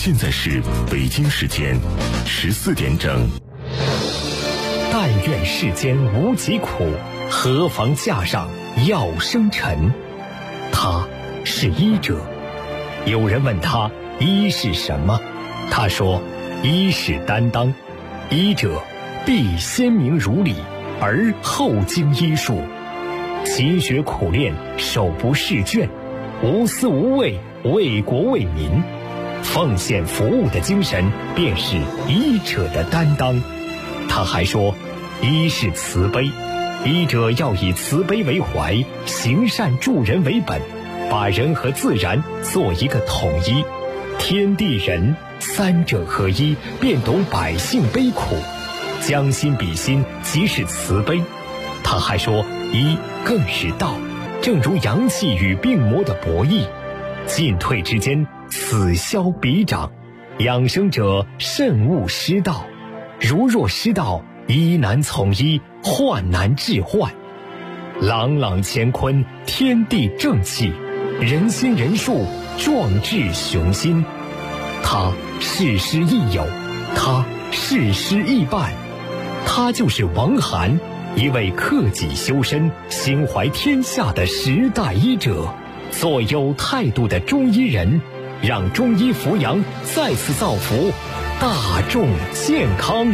现在是北京时间14点整。 但愿世间无疾苦，何妨架上药生尘。他是医者。有人问他医是什么，他说医是担当，医者必先明如理，而后经医术，勤学苦练，手不释卷，无私无畏，为国为民，奉献服务的精神便是医者的担当。他还说医是慈悲，医者要以慈悲为怀，行善助人为本，把人和自然做一个统一，天地人三者合一，便懂百姓悲苦，将心比心，即是慈悲。他还说医更是道，正如阳气与病魔的博弈，进退之间，此消彼长，养生者慎勿失道，如若失道，医难从医，患难治患。朗朗乾坤，天地正气，人心人术，壮志雄心。他事师亦友，他事师亦伴，他就是王涵，一位克己修身、心怀天下的时代医者，做有态度的中医人，让中医扶阳再次造福大众健康。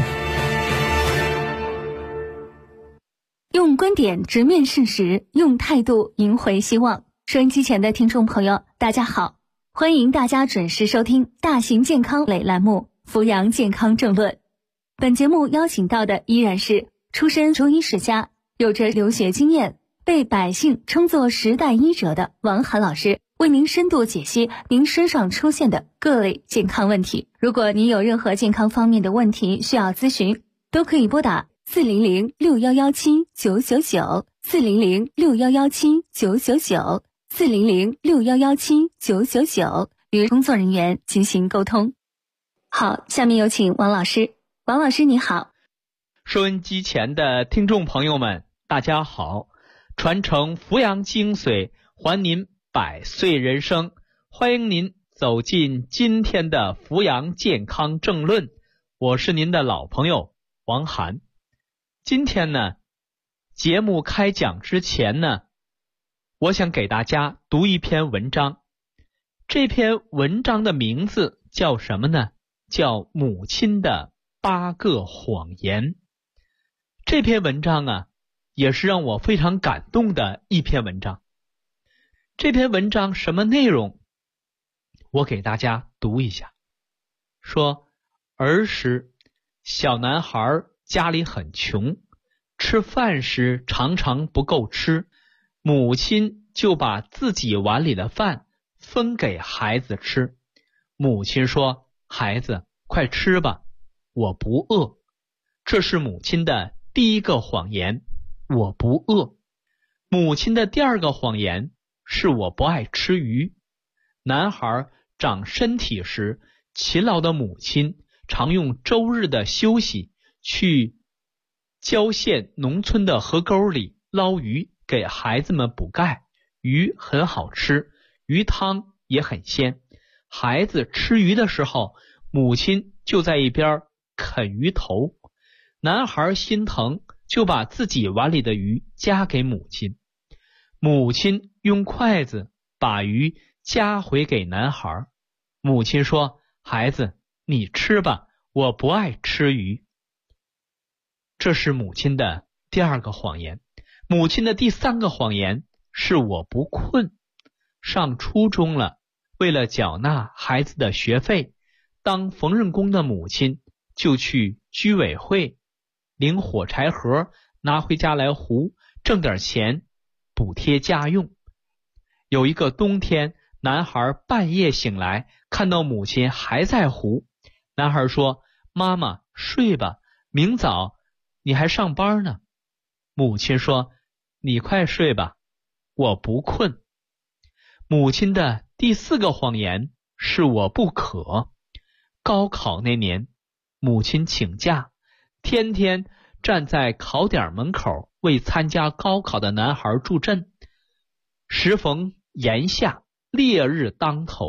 用观点直面事实，用态度赢回希望。收音机前的听众朋友，大家好，欢迎大家准时收听大型健康类栏目《扶阳健康政论》。本节目邀请到的依然是出身中医世家，有着留学经验，被百姓称作时代医者的王涵老师，为您深度解析您身上出现的各类健康问题。如果您有任何健康方面的问题需要咨询，都可以拨打4006117999400 40061179999 40061179999与工作人员进行沟通。好，下面有请王老师。王老师你好。 收音机前的听众朋友们，大家好，传承扶阳精髓，还您百岁人生，欢迎您走进今天的扶阳健康政论，我是您的老朋友王涵。今天呢，节目开讲之前呢，我想给大家读一篇文章。这篇文章的名字叫什么呢？叫母亲的8个谎言。这篇文章啊，也是让我非常感动的一篇文章。这篇文章什么内容？我给大家读一下。说儿时小男孩家里很穷，吃饭时常常不够吃，母亲就把自己碗里的饭分给孩子吃。母亲说：孩子，快吃吧，我不饿。这是母亲的第一个谎言，我不饿。母亲的第二个谎言是我不爱吃鱼。男孩长身体时，勤劳的母亲常用周日的休息去郊县农村的河沟里捞鱼，给孩子们补钙。鱼很好吃，鱼汤也很鲜。孩子吃鱼的时候，母亲就在一边啃鱼头。男孩心疼，就把自己碗里的鱼夹给母亲。母亲用筷子把鱼夹回给男孩。母亲说：孩子，你吃吧，我不爱吃鱼。这是母亲的第二个谎言。母亲的第三个谎言是我不困。上初中了，为了缴纳孩子的学费，当缝纫工的母亲就去居委会领火柴盒，拿回家来糊，挣点钱补贴家用。有一个冬天，男孩半夜醒来，看到母亲还在糊。男孩说：妈妈，睡吧，明早你还上班呢。母亲说：你快睡吧，我不困。母亲的第四个谎言是我不渴。高考那年，母亲请假，天天站在考点门口为参加高考的男孩助阵。时逢炎夏，烈日当头，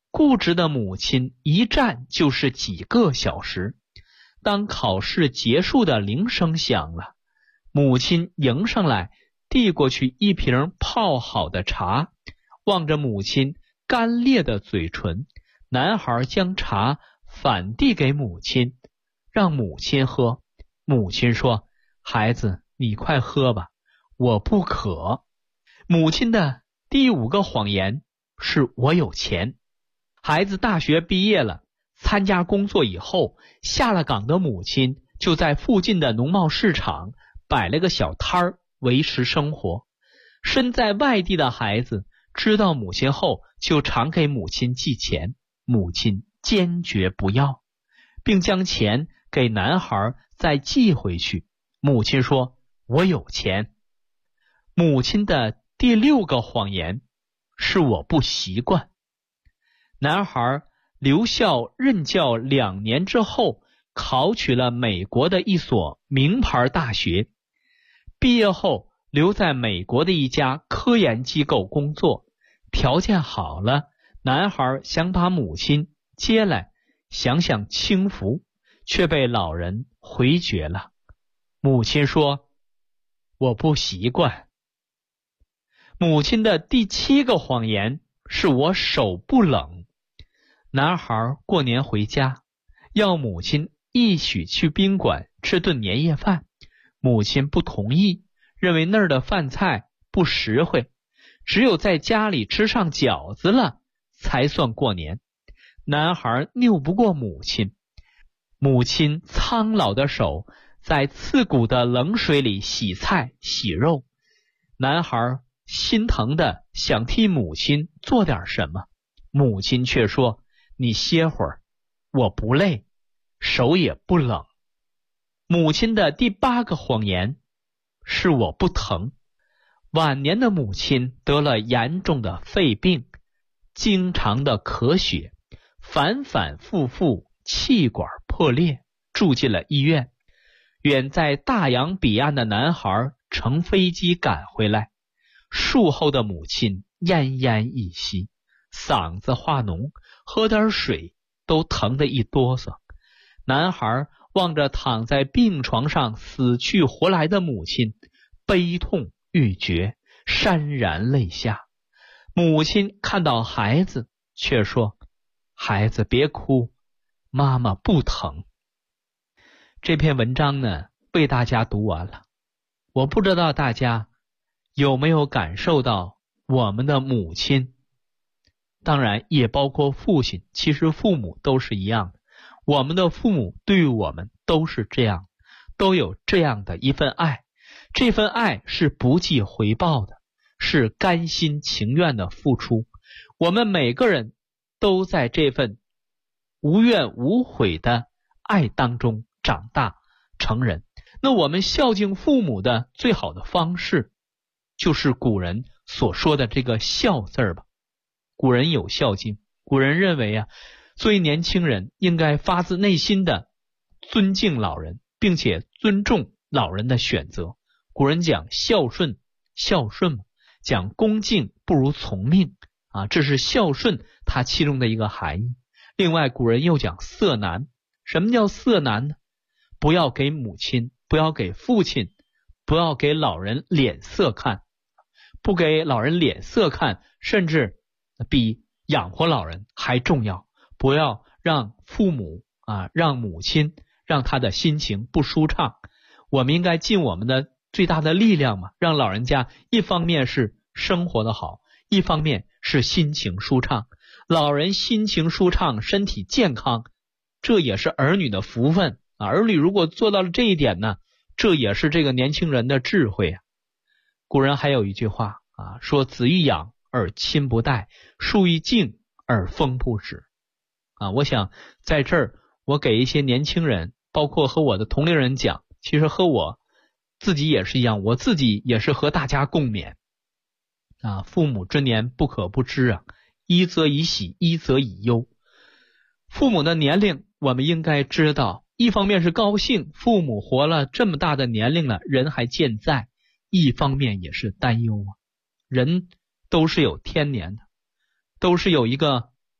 固执的母亲一站就是几个小时。当考试结束的铃声响了，母亲迎上来，递过去一瓶泡好的茶。望着母亲干裂的嘴唇，男孩将茶反递给母亲，让母亲喝。母亲说：孩子，你快喝吧，我不渴。母亲的第5个谎言是我有钱。孩子大学毕业了，参加工作以后，下了岗的母亲就在附近的农贸市场摆了个小摊儿维持生活。身在外地的孩子知道母亲后，就常给母亲寄钱，母亲坚决不要，并将钱给男孩再寄回去。母亲说：我有钱。母亲的第6个谎言是我不习惯。男孩留校任教2年之后，考取了美国的一所名牌大学。毕业后留在美国的一家科研机构工作，条件好了，男孩想把母亲接来享享清福，却被老人回绝了。母亲说：我不习惯。母亲的第7个谎言是我手不冷。男孩过年回家，要母亲一起去宾馆吃顿年夜饭，母亲不同意，认为那儿的饭菜不实惠，只有在家里吃上饺子了才算过年。男孩拗不过母亲，母亲苍老的手在刺骨的冷水里洗菜洗肉，男孩心疼的想替母亲做点什么，母亲却说：你歇会儿，我不累，手也不冷。母亲的第8个谎言是我不疼。晚年的母亲得了严重的肺病，经常的咳血，反反复复气管破裂，住进了医院。远在大洋彼岸的男孩乘飞机赶回来，术后的母亲奄奄一息，嗓子化脓，喝点水都疼得一哆嗦。男孩望着躺在病床上死去活来的母亲，悲痛欲绝，潸然泪下。母亲看到孩子，却说：孩子别哭，妈妈不疼。这篇文章呢，为大家读完了。我不知道大家有没有感受到我们的母亲，当然也包括父亲，其实父母都是一样的。我们的父母对于我们都是这样，都有这样的一份爱，这份爱是不计回报的，是甘心情愿的付出。我们每个人都在这份无怨无悔的爱当中长大成人。那我们孝敬父母的最好的方式，就是古人所说的这个孝字儿吧。古人有孝敬，古人认为作为年轻人应该发自内心的尊敬老人，并且尊重老人的选择。古人讲孝顺，孝顺嘛，讲恭敬不如从命这是孝顺它其中的一个含义。另外古人又讲色难。什么叫色难呢？不要给母亲，不要给父亲，不要给老人脸色看。不给老人脸色看，甚至比养活老人还重要。不要让父母让母亲让他的心情不舒畅。我们应该尽我们的最大的力量嘛，让老人家一方面是生活的好，一方面是心情舒畅。老人心情舒畅，身体健康，这也是儿女的福分儿女如果做到了这一点呢，这也是这个年轻人的智慧古人还有一句话说子欲养而亲不待，树欲静而风不止我想在这儿我给一些年轻人，包括和我的同龄人讲，其实和我自己也是一样，我自己也是和大家共勉父母之年不可不知一则以喜，一则以忧。父母的年龄我们应该知道，一方面是高兴，父母活了这么大的年龄了，人还健在，一方面也是担忧人都是有天年的，都是有一个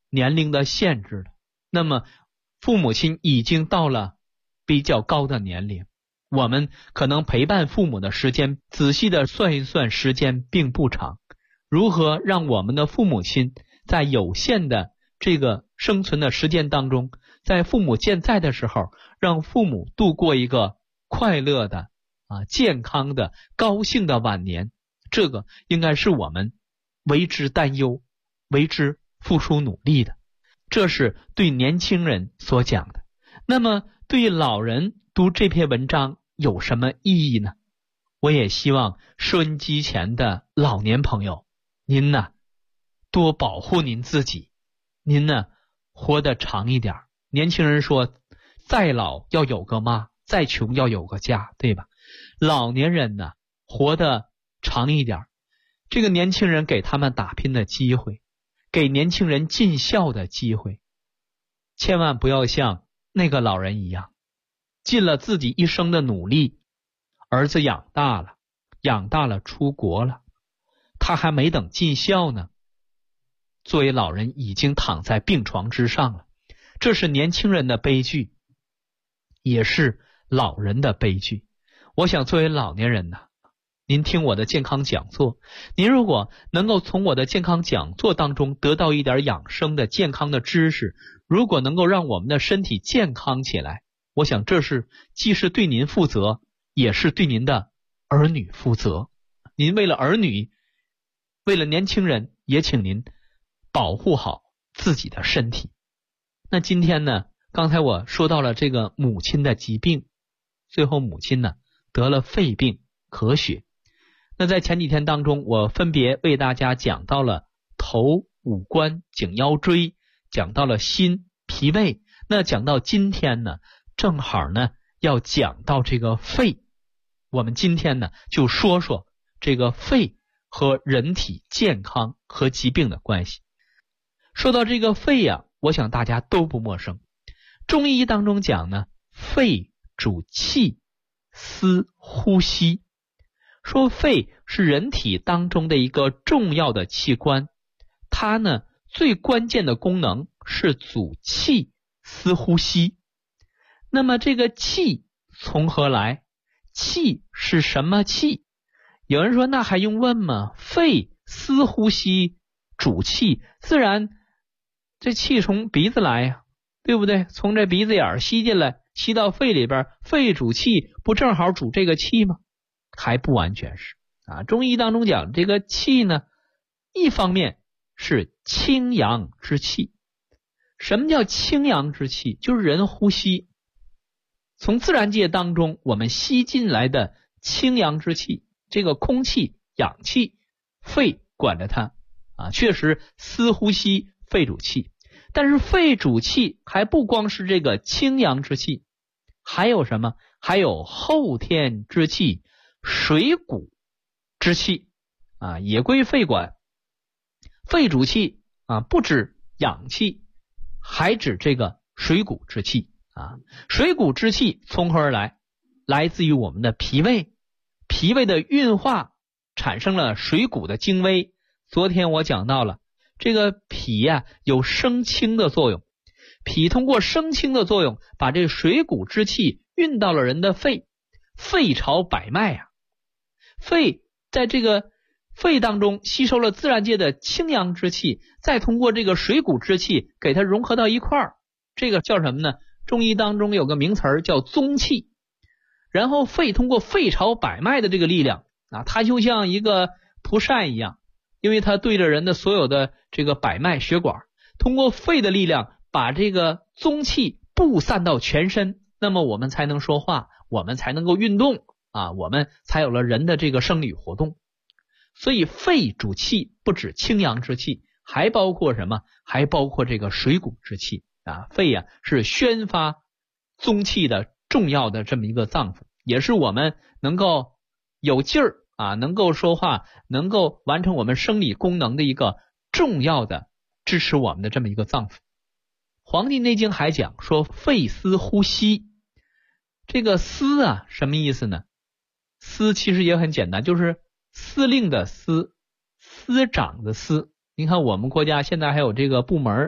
年龄的限制的。那么父母亲已经到了比较高的年龄，我们可能陪伴父母的时间，仔细的算一算，时间并不长。如何让我们的父母亲在有限的这个生存的时间当中，在父母健在的时候，让父母度过一个快乐的健康的高兴的晚年，这个应该是我们为之担忧，为之付出努力的。这是对年轻人所讲的。那么对老人读这篇文章有什么意义呢？我也希望收音机前的老年朋友，您呢多保护您自己，您呢活得长一点。年轻人说再老要有个妈，再穷要有个家，对吧？老年人呢活得长一点，这个年轻人给他们打拼的机会，给年轻人尽孝的机会。千万不要像那个老人一样，尽了自己一生的努力，儿子养大了出国了，他还没等尽孝呢，作为老人已经躺在病床之上了。这是年轻人的悲剧，也是老人的悲剧。我想作为老年人呢，您听我的健康讲座，您如果能够从我的健康讲座当中得到一点养生的健康的知识，如果能够让我们的身体健康起来，我想这是既是对您负责，也是对您的儿女负责。您为了儿女，为了年轻人，也请您保护好自己的身体。那今天呢，刚才我说到了这个母亲的疾病，最后母亲呢得了肺病咳血。那在前几天当中，我分别为大家讲到了头、五官、颈腰椎，讲到了心、脾胃。那讲到今天呢，正好呢要讲到这个肺。我们今天呢就说说这个肺和人体健康和疾病的关系。说到这个肺呀，我想大家都不陌生。中医当中讲呢，肺主气、司呼吸。说肺是人体当中的一个重要的器官，它呢最关键的功能是主气、司呼吸。那么这个气从何来？气是什么气？有人说那还用问吗？肺、司呼吸、主气，自然这气从鼻子来呀，对不对？从这鼻子眼吸进来，吸到肺里边，肺主气，不正好主这个气吗？还不完全是中医当中讲这个气呢，一方面是清阳之气。什么叫清阳之气？就是人呼吸，从自然界当中我们吸进来的清阳之气，这个空气、氧气，肺管着它确实司呼吸，肺主气。但是肺主气还不光是这个清阳之气，还有什么？还有后天之气、水谷之气也归肺管。肺主气不止氧气，还指这个水谷之气水谷之气从何而来？来自于我们的脾胃。脾胃的运化产生了水谷的精微。昨天我讲到了这个脾有生清的作用，脾通过生清的作用，把这水谷之气运到了人的肺，肺朝百脉肺在这个肺当中吸收了自然界的清阳之气，再通过这个水谷之气给它融合到一块儿，这个叫什么呢？中医当中有个名词叫宗气。然后肺通过肺朝百脉的这个力量它就像一个蒲扇一样，因为它对着人的所有的这个百脉血管，通过肺的力量把这个宗气布散到全身，那么我们才能说话，我们才能够运动我们才有了人的这个生理活动。所以肺主气不止清阳之气，还包括什么？还包括这个水谷之气肺是宣发宗气的重要的这么一个脏腑，也是我们能够有劲儿能够说话，能够完成我们生理功能的一个重要的支持我们的这么一个脏腑。黄帝内经还讲说肺司呼吸。这个司什么意思呢？司其实也很简单，就是司令的司，司长的司。你看我们国家现在还有这个部门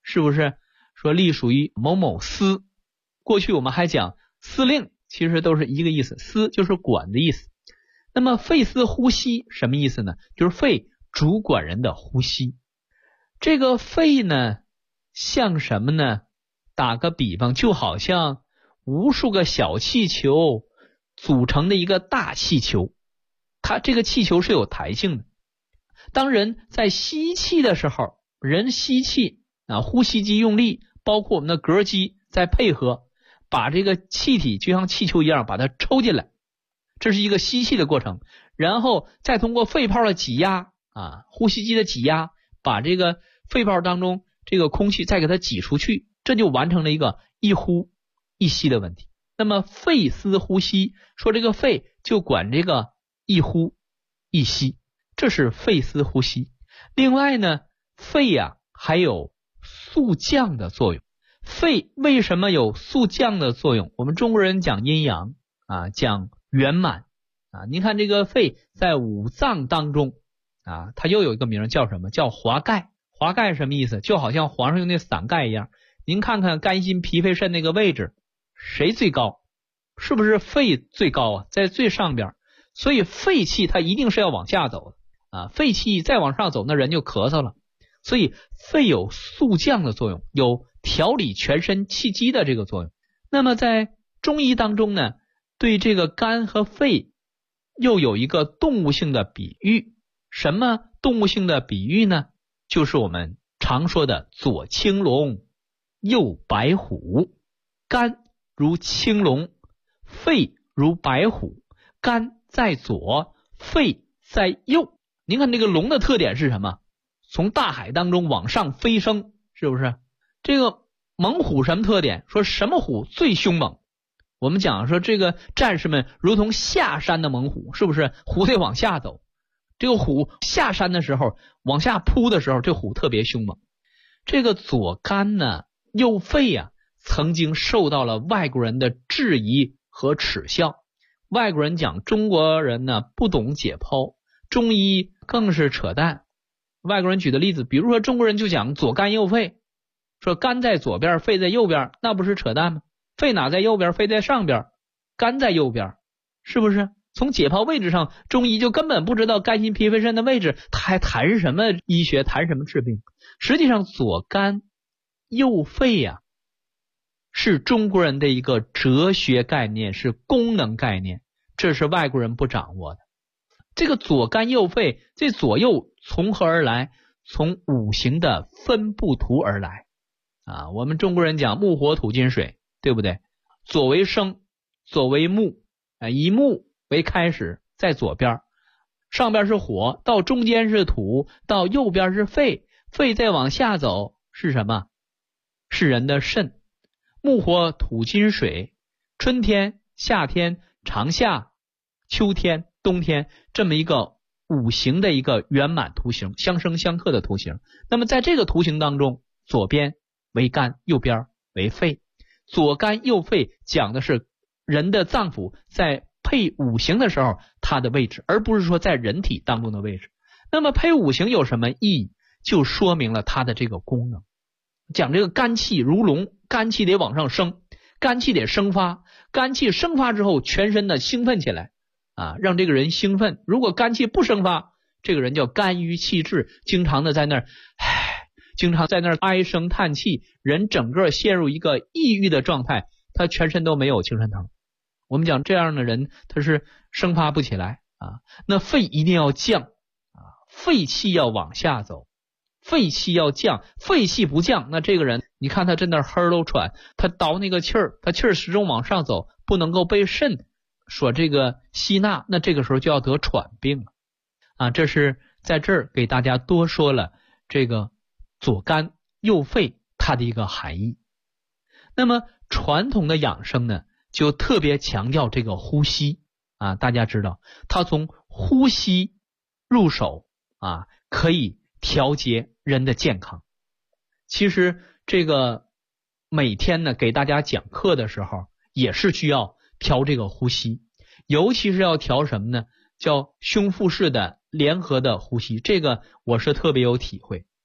是不是？说隶属于某某司。过去我们还讲司令，其实都是一个意思，司就是管的意思。那么肺司呼吸什么意思呢？就是肺主管人的呼吸。这个肺呢，像什么呢？打个比方，就好像无数个小气球组成的一个大气球，它这个气球是有弹性的。当人在吸气的时候，人吸气呼吸机用力，包括我们的膈肌在配合，把这个气体就像气球一样把它抽进来，这是一个吸气的过程，然后再通过肺泡的挤压呼吸机的挤压，把这个肺泡当中这个空气再给它挤出去，这就完成了一个一呼一吸的问题。那么肺司呼吸，说这个肺就管这个一呼一吸，这是肺司呼吸。另外呢，肺还有速降的作用。肺为什么有速降的作用？我们中国人讲阴阳讲圆满您看这个肺在五脏当中它又有一个名叫什么？叫华盖。华盖什么意思？就好像皇上用那伞盖一样。您看看肝心脾肺肾那个位置，谁最高？是不是肺最高在最上边？所以肺气它一定是要往下走的肺气再往上走，那人就咳嗽了。所以肺有速降的作用，有调理全身气机的这个作用。那么在中医当中呢，对这个肝和肺又有一个动物性的比喻。什么动物性的比喻呢？就是我们常说的左青龙右白虎。肝如青龙，肺如白虎，肝在左，肺在右。您看这个龙的特点是什么？从大海当中往上飞升，是不是？这个猛虎什么特点？说什么虎最凶猛？我们讲说这个战士们如同下山的猛虎，是不是？虎得往下走，这个虎下山的时候，往下扑的时候，这虎特别凶猛。这个左肝呢，右肺曾经受到了外国人的质疑和耻笑。外国人讲中国人呢不懂解剖，中医更是扯淡。外国人举的例子，比如说中国人就讲左肝右肺，说肝在左边，肺在右边，那不是扯淡吗？肺哪在右边，肺在上边，肝在右边，是不是？从解剖位置上，中医就根本不知道肝心脾肺肾的位置，他还谈什么医学，谈什么治病？实际上左肝右肺是中国人的一个哲学概念，是功能概念，这是外国人不掌握的。这个左肝右肺，这左右从何而来？从五行的分布图而来我们中国人讲木火土金水，对不对？左为生，左为木以木为开始，在左边，上边是火，到中间是土，到右边是肺，肺再往下走是什么？是人的肾。木火土金水，春天夏天长夏秋天冬天，这么一个五行的一个圆满图形，相生相克的图形。那么在这个图形当中，左边为肝，右边为肺。左肝右肺讲的是人的脏腑在配五行的时候它的位置，而不是说在人体当中的位置。那么配五行有什么意义？就说明了它的这个功能。讲这个肝气如龙，肝气得往上升，肝气得生发，肝气生发之后全身的兴奋起来让这个人兴奋。如果肝气不生发，这个人叫肝郁气滞，经常在那儿唉声叹气，人整个陷入一个抑郁的状态，他全身都没有精神头。我们讲这样的人他是生发不起来那肺一定要降肺气要往下走，肺气要降，肺气不降，那这个人你看他在那呵喽喘，他倒那个气儿，他气儿始终往上走，不能够被肾所这个吸纳，那这个时候就要得喘病了这是在这儿给大家多说了这个左肝右肺它的一个含义。那么传统的养生呢，就特别强调这个呼吸大家知道它从呼吸入手可以调节人的健康。其实这个每天呢给大家讲课的时候也是需要调这个呼吸，尤其是要调什么呢？叫胸腹式的联合的呼吸，这个我是特别有体会。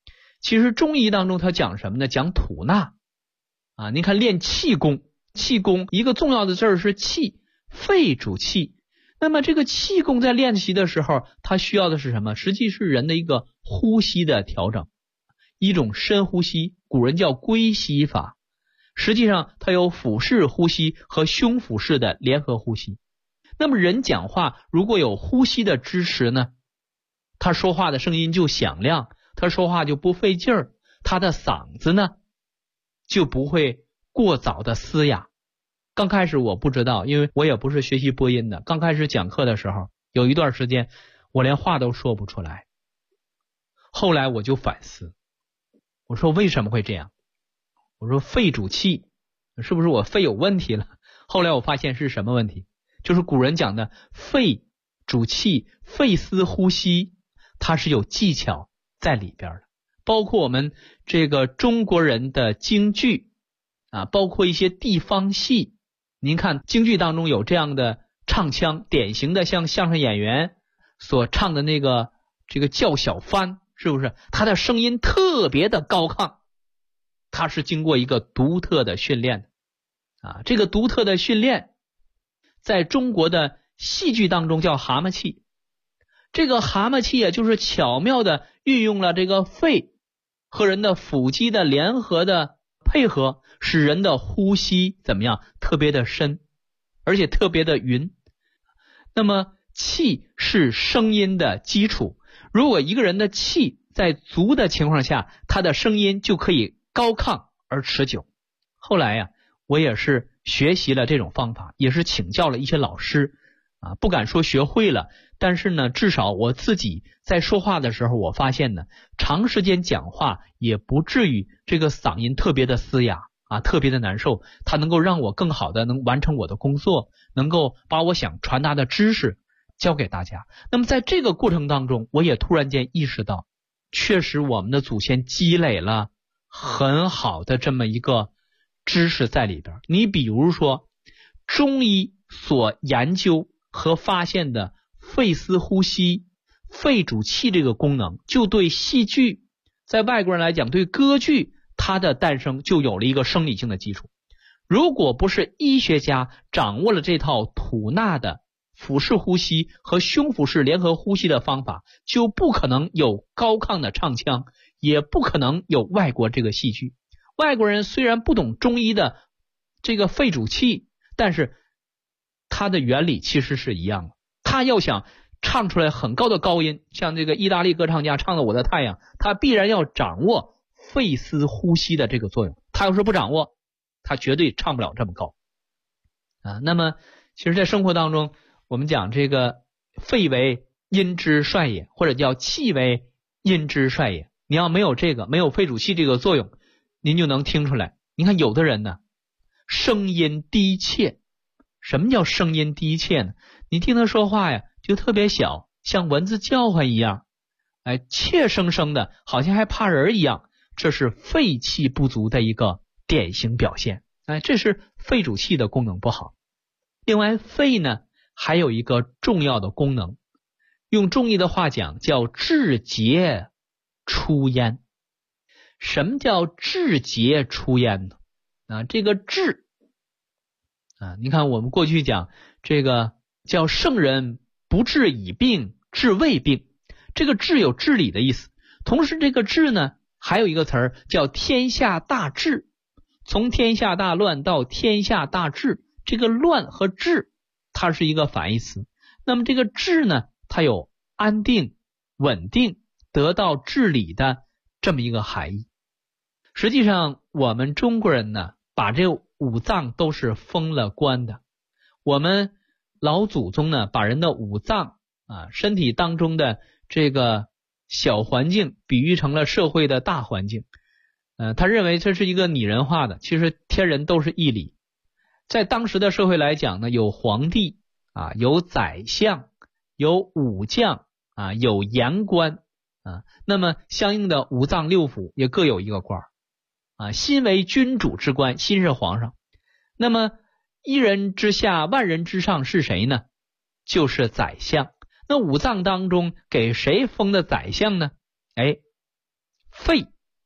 其实中医当中它讲什么呢？讲吐纳啊。您看练气功，气功一个重要的字儿是气，肺主气。那么这个气功在练习的时候，它需要的是什么？实际是人的一个呼吸的调整，一种深呼吸，古人叫归息法。实际上它有腹式呼吸和胸腹式的联合呼吸。那么人讲话如果有呼吸的支持呢，他说话的声音就响亮，他说话就不费劲儿，他的嗓子呢就不会过早的嘶哑。刚开始我不知道，因为我也不是学习播音的，刚开始讲课的时候有一段时间我连话都说不出来。后来我就反思，我说为什么会这样？我说肺主气，是不是我肺有问题了？后来我发现是什么问题？就是古人讲的肺主气，肺司呼吸，它是有技巧在里边的。包括我们这个中国人的京剧啊，包括一些地方戏，您看京剧当中有这样的唱腔，典型的像相声演员所唱的那个这个叫小番，是不是他的声音特别的高亢？他是经过一个独特的训练的啊，这个独特的训练在中国的戏剧当中叫蛤蟆气。这个蛤蟆气就是巧妙的运用了这个肺和人的腹肌的联合的配合，使人的呼吸怎么样？特别的深，而且特别的匀。那么气是声音的基础，如果一个人的气在足的情况下，他的声音就可以高亢而持久。后来呀，我也是学习了这种方法，也是请教了一些老师啊，不敢说学会了，但是呢，至少我自己在说话的时候，我发现呢，长时间讲话也不至于这个嗓音特别的嘶哑啊，特别的难受，它能够让我更好的能完成我的工作，能够把我想传达的知识教给大家。那么在这个过程当中，我也突然间意识到，确实我们的祖先积累了很好的这么一个知识在里边。你比如说中医所研究和发现的肺司呼吸、肺主气这个功能，就对戏剧，在外国人来讲，对歌剧它的诞生就有了一个生理性的基础。如果不是医学家掌握了这套吐纳的腹式呼吸和胸腹式联合呼吸的方法，就不可能有高亢的唱腔，也不可能有外国这个戏剧。外国人虽然不懂中医的这个肺主气，但是它的原理其实是一样的。他要想唱出来很高的高音，像这个意大利歌唱家唱的《我的太阳》，他必然要掌握肺司呼吸的这个作用。他要是不掌握，他绝对唱不了这么高啊。那么其实在生活当中，我们讲这个肺为阴之帅也，或者叫气为阴之帅也。你要没有这个，没有肺主气这个作用，您就能听出来。你看有的人呢，声音低切。什么叫声音低切呢？你听他说话呀，就特别小，像蚊子叫唤一样，怯生生的，好像还怕人一样。这是肺气不足的一个典型表现。这是肺主气的功能不好。另外，肺呢还有一个重要的功能，用中医的话讲叫治节出焉。什么叫治节出焉呢？这个治你看我们过去讲这个叫圣人不治已病，治未病。这个治有治理的意思，同时这个治呢还有一个词儿叫天下大治。从天下大乱到天下大治，这个乱和治它是一个反义词。那么这个治呢，它有安定、稳定、得到治理的这么一个含义。实际上我们中国人呢，把这五脏都是封了关的。我们老祖宗呢，把人的五脏身体当中的这个小环境比喻成了社会的大环境。他认为这是一个拟人化的，其实天人都是一理。在当时的社会来讲呢，有皇帝有宰相，有武将有言官那么相应的五脏六腑也各有一个官心为君主之官，心是皇上。那么一人之下万人之上是谁呢？就是宰相。那五脏当中给谁封的宰相呢？肺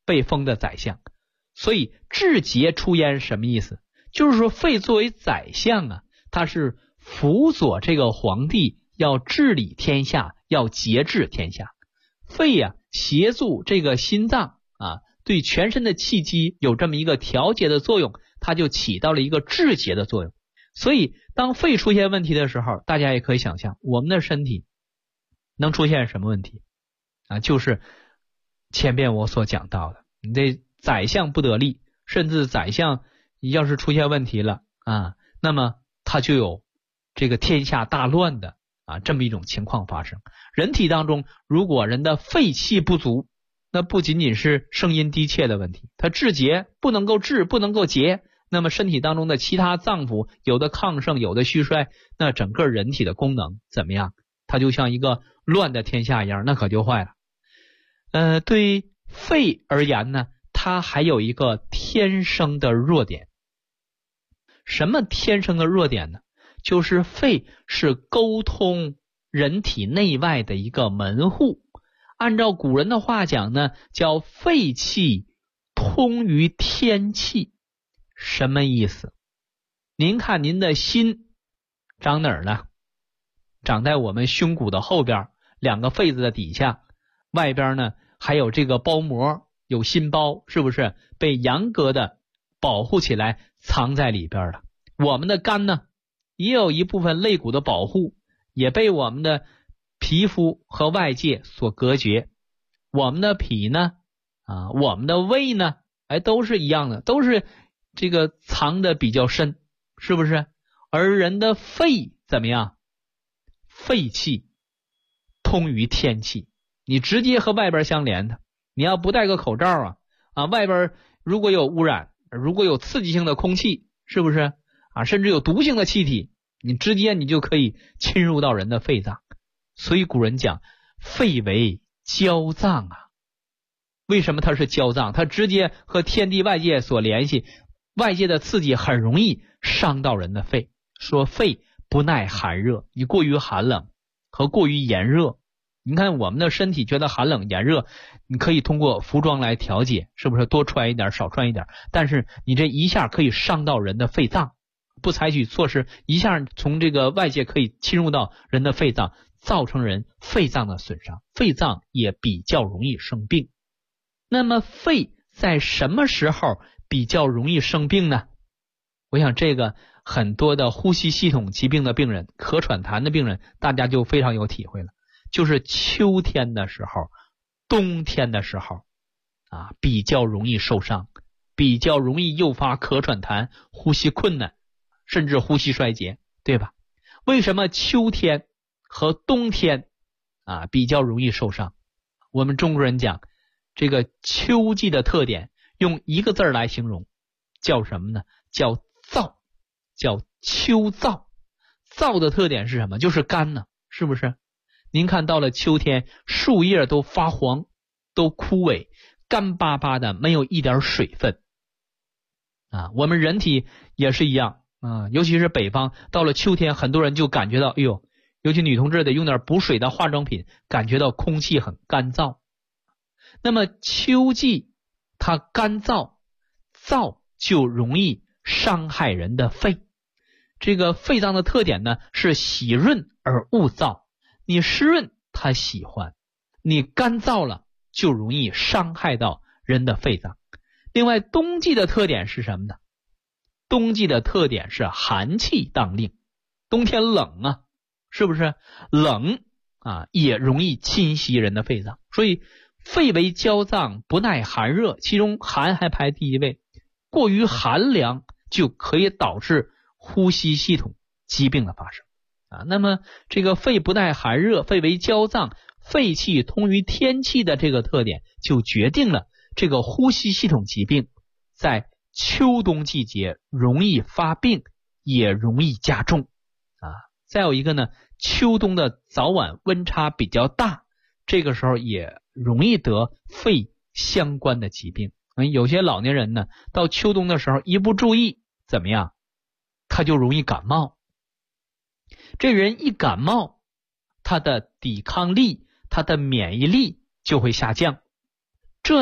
被封的宰相。所以治节出焉什么意思？就是说废作为宰相啊，他是辅佐这个皇帝要治理天下，要节制天下。肺啊，协助这个心脏啊，对全身的气机有这么一个调节的作用，它就起到了一个治节的作用。所以当肺出现问题的时候，大家也可以想象我们的身体能出现什么问题啊？就是前边我所讲到的，你这宰相不得力，甚至宰相要是出现问题了啊，那么他就有这个天下大乱的这么一种情况发生。人体当中如果人的肺气不足，那不仅仅是声音低切的问题，他治节不能够治，不能够节，那么身体当中的其他脏腑有的亢盛，有的虚衰，那整个人体的功能怎么样？它就像一个乱的天下一样，那可就坏了。对于肺而言呢，它还有一个天生的弱点。什么天生的弱点呢？就是肺是沟通人体内外的一个门户。按照古人的话讲呢，叫肺气通于天气。什么意思？您看您的心长哪儿呢？长在我们胸骨的后边，两个肺子的底下，外边呢还有这个包膜，有心包，是不是被严格的保护起来，藏在里边了？我们的肝呢也有一部分肋骨的保护，也被我们的皮肤和外界所隔绝。我们的脾呢我们的胃呢都是一样的，都是这个藏的比较深，是不是？而人的肺怎么样？肺气通于天气，你直接和外边相连的。你要不戴个口罩外边如果有污染，如果有刺激性的空气，是不是甚至有毒性的气体，你直接你就可以侵入到人的肺脏。所以古人讲肺为交脏为什么它是交脏？它直接和天地外界所联系，外界的刺激很容易伤到人的肺。说肺不耐寒热，你过于寒冷和过于炎热，你看我们的身体觉得寒冷炎热，你可以通过服装来调节，是不是多穿一点少穿一点？但是你这一下可以伤到人的肺脏，不采取措施，一下从这个外界可以侵入到人的肺脏，造成人肺脏的损伤，肺脏也比较容易生病。那么肺在什么时候比较容易生病呢？我想这个很多的呼吸系统疾病的病人，咳喘痰的病人，大家就非常有体会了。就是秋天的时候，冬天的时候比较容易受伤，比较容易诱发咳喘痰，呼吸困难，甚至呼吸衰竭，对吧？为什么秋天和冬天比较容易受伤？我们中国人讲这个秋季的特点，用一个字来形容，叫什么呢？叫燥，叫秋燥。燥的特点是什么？就是干呢，是不是？您看到了秋天，树叶都发黄，都枯萎，干巴巴的，没有一点水分我们人体也是一样尤其是北方，到了秋天，很多人就感觉到尤其女同志得用点补水的化妆品，感觉到空气很干燥。那么秋季它干燥，燥就容易伤害人的肺。这个肺脏的特点呢是喜润而恶燥，你湿润它喜欢，你干燥了就容易伤害到人的肺脏。另外冬季的特点是什么呢？冬季的特点是寒气当令，冬天冷是不是？冷也容易侵袭人的肺脏。所以肺为交脏，不耐寒热，其中寒还排第一位。过于寒凉就可以导致呼吸系统疾病的发生那么这个肺不耐寒热，肺为交脏，肺气通于天气的这个特点，就决定了这个呼吸系统疾病在秋冬季节容易发病，也容易加重再有一个呢，秋冬的早晚温差比较大，这个时候也容易得肺相关的疾病有些老年人呢，到秋冬的时候一不注意怎么样，他就容易感冒。这人一感冒，他的抵抗力，他的免疫力就会下降，这呢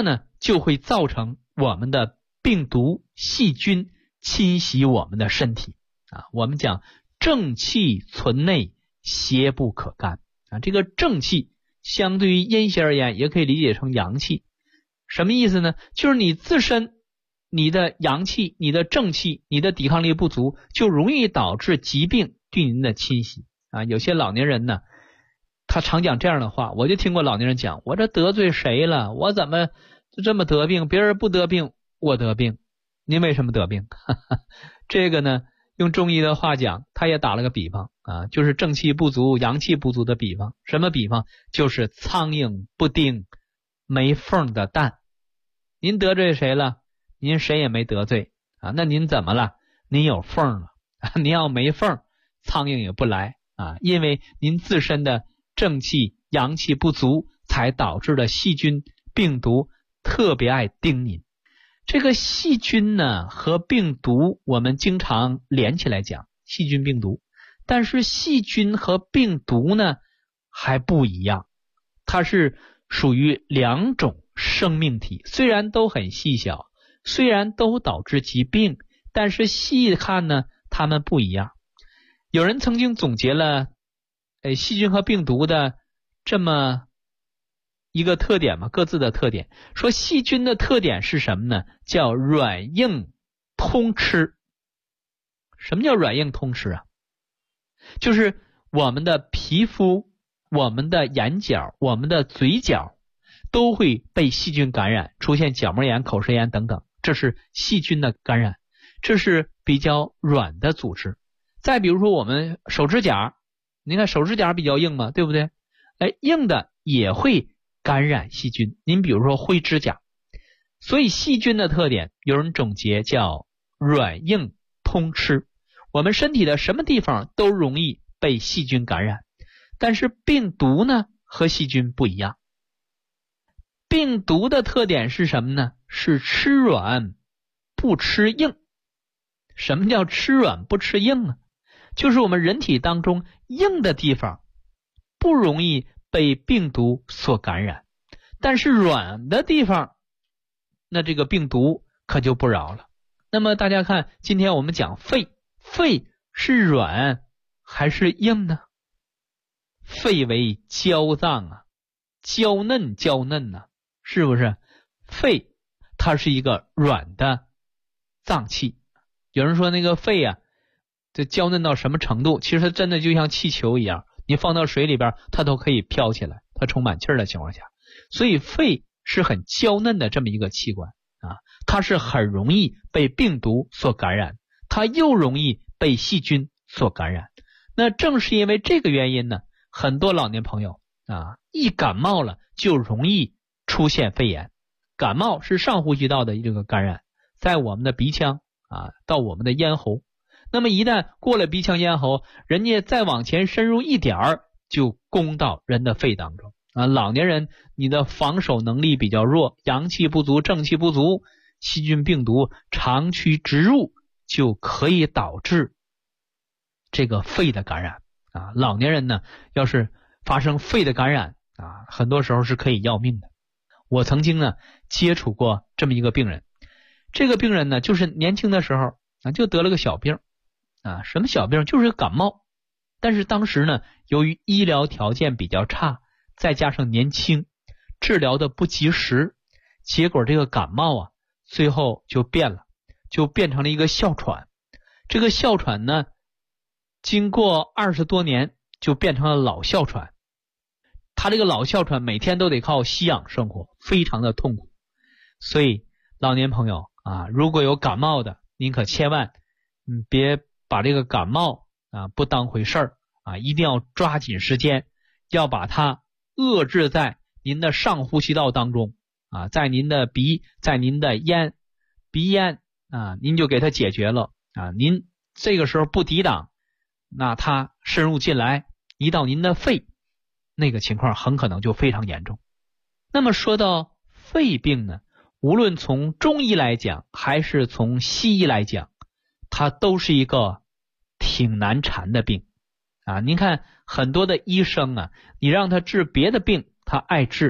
就会造成我们的病毒细菌侵袭我们的身体啊。我们讲正气存内，邪不可干啊。这个正气相对于阴邪而言，也可以理解成阳气。什么意思呢？就是你自身你的阳气、你的正气、你的抵抗力不足，就容易导致疾病对您的侵袭啊。有些老年人呢，他常讲这样的话，我就听过老年人讲，我这得罪谁了？我怎么就这么得病？别人不得病，我得病。您为什么得病？这个呢，用中医的话讲，他也打了个比方啊，就是正气不足、阳气不足的比方。什么比方？就是苍蝇不叮没缝的蛋。您得罪谁了？您谁也没得罪啊，那您怎么了？您有缝了。您要没缝，苍蝇也不来啊，因为您自身的正气、阳气不足，才导致的细菌、病毒特别爱叮您。这个细菌呢和病毒我们经常连起来讲，细菌病毒，但是细菌和病毒呢还不一样，它是属于两种生命体，虽然都很细小，虽然都导致疾病，但是细看呢它们不一样。有人曾经总结了细菌和病毒的这么一个特点嘛，各自的特点，说细菌的特点是什么呢？叫软硬通吃。什么叫软硬通吃啊？就是我们的皮肤、我们的眼角、我们的嘴角都会被细菌感染，出现角膜炎、口舌炎等等，这是细菌的感染，这是比较软的组织。再比如说我们手指甲，您看手指甲比较硬嘛，对不对？硬的也会感染细菌，您比如说灰指甲。所以细菌的特点有人总结叫软硬通吃，我们身体的什么地方都容易被细菌感染。但是病毒呢和细菌不一样，病毒的特点是什么呢？是吃软不吃硬。什么叫吃软不吃硬呢？就是我们人体当中硬的地方不容易被病毒所感染，但是软的地方，那这个病毒可就不饶了。那么大家看，今天我们讲肺，肺是软还是硬呢？肺为娇脏啊，娇嫩啊，是不是？肺它是一个软的脏器。有人说那个肺啊，这娇嫩到什么程度？其实它真的就像气球一样，你放到水里边它都可以飘起来，它充满气儿的情况下。所以肺是很娇嫩的这么一个器官啊，它是很容易被病毒所感染，它又容易被细菌所感染。那正是因为这个原因呢，很多老年朋友啊，一感冒了就容易出现肺炎。感冒是上呼吸道的这个感染，在我们的鼻腔啊到我们的咽喉，那么一旦过了鼻腔咽喉，人家再往前深入一点儿，就攻到人的肺当中啊。老年人你的防守能力比较弱，阳气不足、正气不足，细菌病毒长驱直入，就可以导致这个肺的感染啊。老年人呢，要是发生肺的感染啊，很多时候是可以要命的。我曾经呢接触过这么一个病人，这个病人呢就是年轻的时候啊就得了个小病啊，什么小病？就是感冒。但是当时呢，由于医疗条件比较差，再加上年轻，治疗的不及时，结果这个感冒啊，最后就变了，就变成了一个哮喘。这个哮喘呢，经过20多年，就变成了老哮喘。他这个老哮喘每天都得靠吸氧生活，非常的痛苦。所以老年朋友啊，如果有感冒的，您可千万别把这个感冒啊不当回事儿啊，一定要抓紧时间，要把它遏制在您的上呼吸道当中啊，在您的鼻，在您的咽，鼻咽啊，您就给它解决了啊。您这个时候不抵挡，那它深入进来，一到您的肺，那个情况很可能就非常严重。那么说到肺病呢，无论从中医来讲还是从西医来讲，它都是一个挺难缠的病啊。您看很多的医生啊，你让他治别的病他爱治，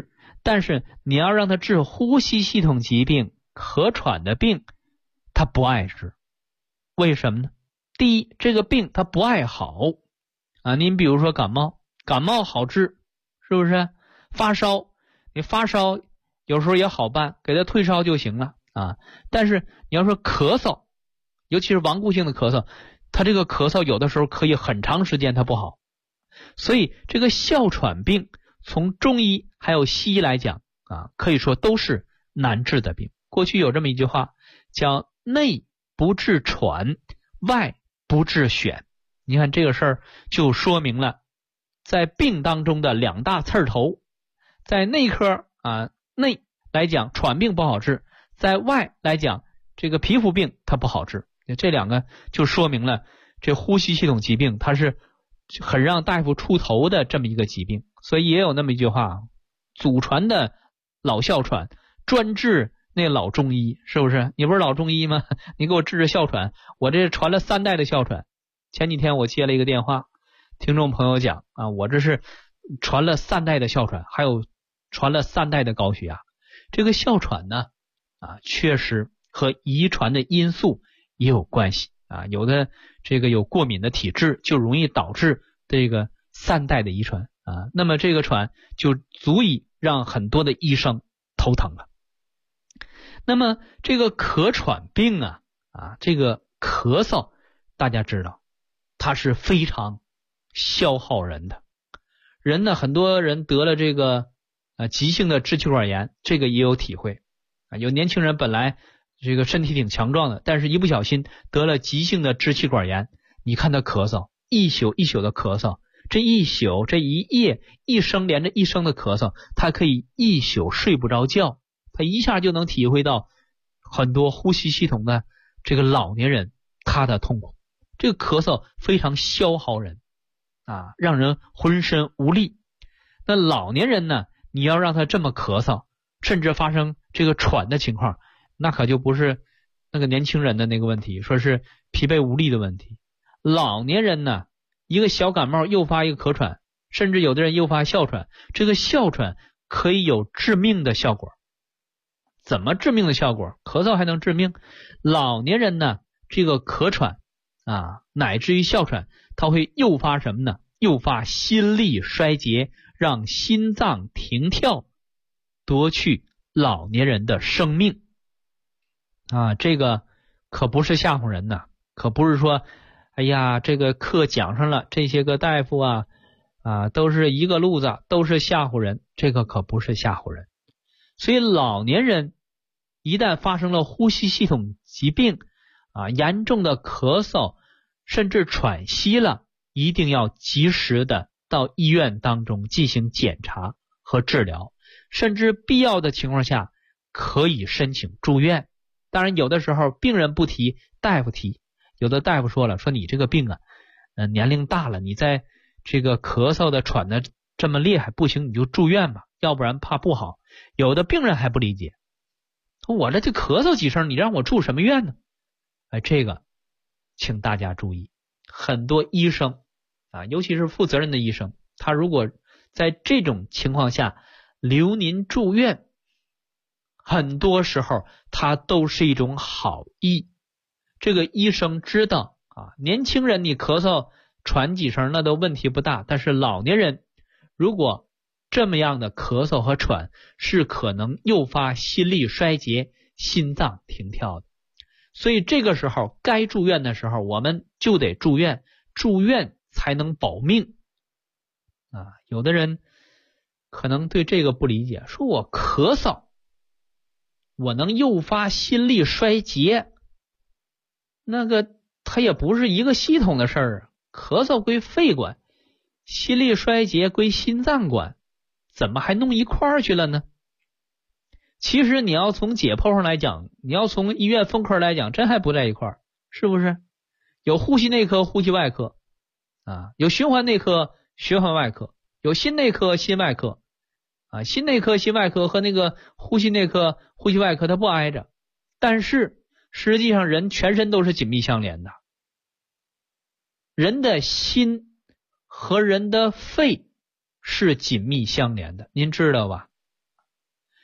但是你要让他治呼吸系统疾病、咳喘的病，他不爱治。为什么呢？第一，这个病他不爱好啊。您比如说感冒，感冒好治，是不是？发烧，你发烧有时候也好办，给他退烧就行了啊。但是你要说咳嗽，尤其是顽固性的咳嗽，他这个咳嗽有的时候可以很长时间他不好。所以这个哮喘病从中医还有西医来讲啊，可以说都是难治的病。过去有这么一句话叫内不治喘，外不治癣。你看这个事儿就说明了在病当中的两大刺头。在内科啊，内来讲喘病不好治，在外来讲这个皮肤病它不好治。这两个就说明了这呼吸系统疾病它是很让大夫出头的这么一个疾病。所以也有那么一句话，祖传的老哮喘专治那老中医，是不是？你不是老中医吗？你给我治哮喘，我这传了3代的哮喘。前几天我接了一个电话，听众朋友讲啊，我这是传了3代的哮喘，还有传了3代的高血压。这个哮喘呢啊，确实和遗传的因素也有关系啊。有的这个有过敏的体质，就容易导致这个3代的遗传啊。那么这个喘就足以让很多的医生头疼了。那么这个咳喘病啊，这个咳嗽大家知道它是非常消耗人的。人呢，很多人得了这个急性的支气管炎，这个也有体会啊。有年轻人本来这个身体挺强壮的，但是一不小心得了急性的支气管炎，你看他咳嗽，一宿一宿的咳嗽，这一宿这一夜一声连着一声的咳嗽，他可以一宿睡不着觉。他一下就能体会到很多呼吸系统的这个老年人他的痛苦。这个咳嗽非常消耗人啊，让人浑身无力。那老年人呢，你要让他这么咳嗽，甚至发生这个喘的情况，那可就不是那个年轻人的那个问题，说是疲惫无力的问题。老年人呢，一个小感冒诱发一个咳喘，甚至有的人诱发哮喘，这个哮喘可以有致命的效果。怎么致命的效果？咳嗽还能致命？老年人呢，这个咳喘啊，乃至于哮喘，它会诱发什么呢？诱发心力衰竭，让心脏停跳，夺去老年人的生命啊！这个可不是吓唬人呐，可不是说哎呀这个课讲上了，这些个大夫啊都是一个路子，都是吓唬人，这个可不是吓唬人。所以老年人一旦发生了呼吸系统疾病啊，严重的咳嗽甚至喘息了，一定要及时的到医院当中进行检查和治疗，甚至必要的情况下可以申请住院。当然有的时候病人不提，大夫提。有的大夫说了，说你这个病啊年龄大了，你在这个咳嗽的喘的这么厉害，不行你就住院吧，要不然怕不好。有的病人还不理解，我这就咳嗽几声，你让我住什么院呢？这个请大家注意，很多医生啊，尤其是负责任的医生，他如果在这种情况下留您住院，很多时候他都是一种好意。这个医生知道啊，年轻人你咳嗽喘几声那都问题不大，但是老年人如果这么样的咳嗽和喘，是可能诱发心力衰竭，心脏停跳的。所以这个时候该住院的时候我们就得住院，住院才能保命啊。有的人可能对这个不理解，说我咳嗽我能诱发心力衰竭，那个它也不是一个系统的事儿啊。咳嗽归肺管，心力衰竭归心脏管，怎么还弄一块儿去了呢？其实你要从解剖上来讲，你要从医院分科来讲，真还不在一块儿，是不是？有呼吸内科、呼吸外科啊，有循环内科、循环外科，有心内科、心外科啊。心内科、心外科和那个呼吸内科、呼吸外科它不挨着，但是实际上人全身都是紧密相连的。人的心和人的肺是紧密相连的，您知道吧？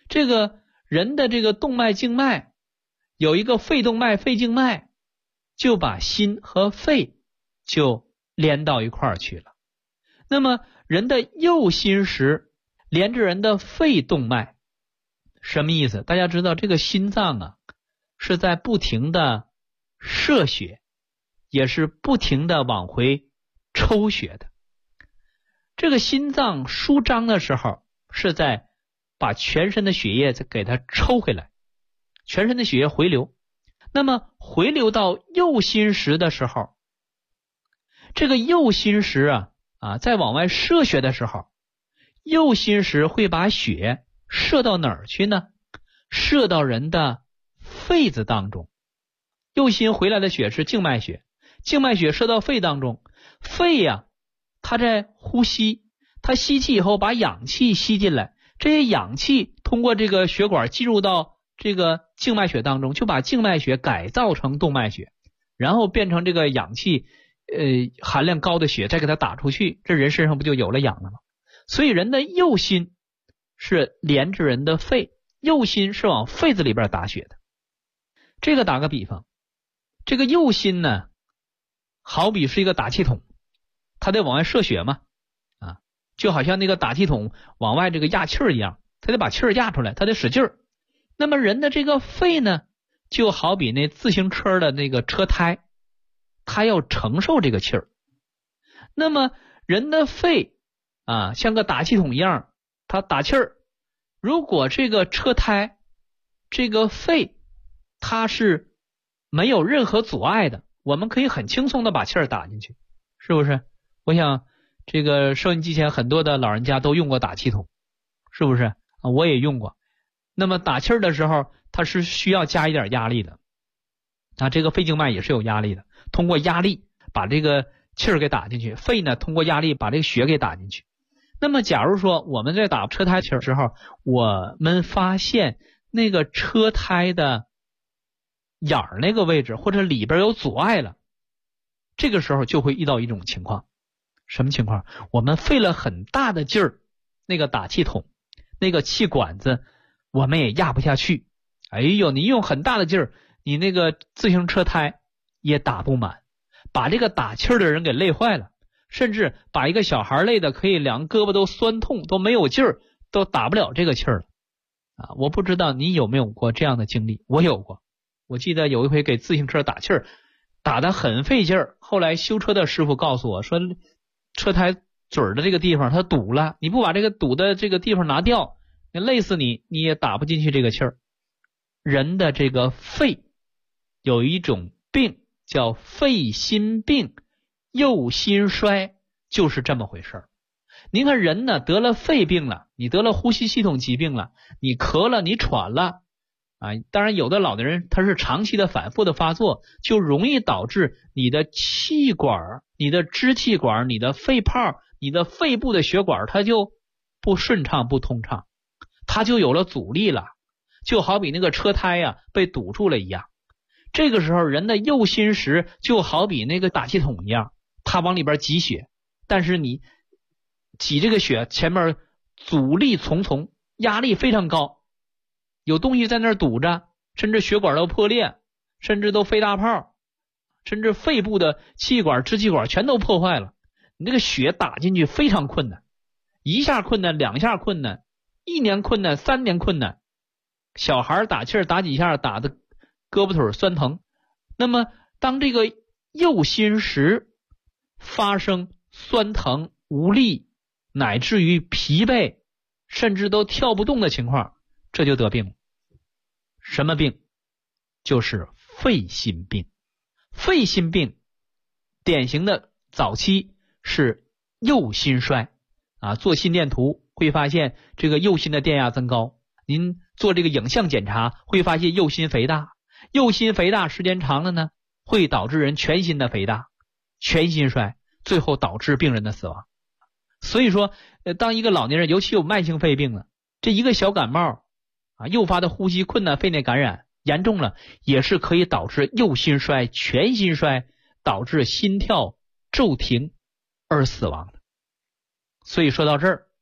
这个人的这个动脉静脉有一个肺动脉肺静脉，就把心和肺就连到一块儿去了。那么人的右心室连着人的肺动脉，什么意思？大家知道这个心脏啊是在不停的射血，也是不停的往回抽血的。这个心脏舒张的时候是在把全身的血液再给它抽回来，全身的血液回流。那么回流到右心室的时候，这个右心室在往外射血的时候，右心室会把血射到哪儿去呢？射到人的肺子当中。右心回来的血是静脉血，静脉血射到肺当中，肺它在呼吸，它吸气以后把氧气吸进来，这些氧气通过这个血管进入到这个静脉血当中，就把静脉血改造成动脉血，然后变成这个氧气含量高的血再给它打出去，这人身上不就有了氧了吗？所以人的右心是连着人的肺，右心是往肺子里边打血的。这个打个比方，这个右心呢好比是一个打气筒，它得往外射血嘛，就好像那个打气筒往外这个压气儿一样，它得把气儿压出来，它得使劲儿。那么人的这个肺呢，就好比那自行车的那个车胎，它要承受这个气儿。那么人的肺像个打气筒一样，它打气儿。如果这个车胎这个肺它是没有任何阻碍的，我们可以很轻松的把气儿打进去，是不是？我想这个收音机前很多的老人家都用过打气筒，是不是？我也用过。那么打气儿的时候它是需要加一点压力的，这个肺静脉也是有压力的，通过压力把这个气儿给打进去，肺呢通过压力把这个血给打进去。那么假如说我们在打车胎气儿的时候，我们发现那个车胎的眼儿那个位置或者里边有阻碍了，这个时候就会遇到一种情况。什么情况？我们费了很大的劲儿，那个打气筒那个气管子我们也压不下去，你用很大的劲儿，你那个自行车胎也打不满，把这个打气儿的人给累坏了，甚至把一个小孩累的可以两个胳膊都酸痛，都没有劲儿，都打不了这个气儿了我不知道你有没有过这样的经历，我有过。我记得有一回给自行车打气儿，打得很费劲儿，后来修车的师傅告诉我说，车胎嘴儿的这个地方它堵了，你不把这个堵的这个地方拿掉，你累死你也打不进去这个气儿。人的这个肺有一种病叫肺心病，右心衰，就是这么回事儿。您看人呢得了肺病了，你得了呼吸系统疾病了，你咳了，你喘了当然有的老的人他是长期的反复的发作，就容易导致你的气管、你的支气管、你的肺泡、你的肺部的血管它就不顺畅不通畅，它就有了阻力了，就好比那个车胎被堵住了一样。这个时候人的右心室就好比那个打气筒一样，它往里边挤血，但是你挤这个血前面阻力重重，压力非常高，有东西在那儿堵着，甚至血管都破裂，甚至都飞大泡，甚至肺部的气管、支气管全都破坏了。你这个血打进去非常困难，一下困难，两下困难，1年困难，3年困难。小孩打气儿打几下打的胳膊腿酸疼。那么当这个右心室发生酸疼、无力，乃至于疲惫，甚至都跳不动的情况，这就得病了。什么病？就是肺心病。肺心病典型的早期是右心衰做心电图会发现这个右心的电压增高，您做这个影像检查会发现右心肥大，右心肥大时间长了呢，会导致人全心的肥大、全心衰，最后导致病人的死亡。所以说当一个老年人尤其有慢性肺病了，这一个小感冒诱发的呼吸困难、肺内感染严重了，也是可以导致右心衰、全心衰，导致心跳骤停而死亡的。所以说到这儿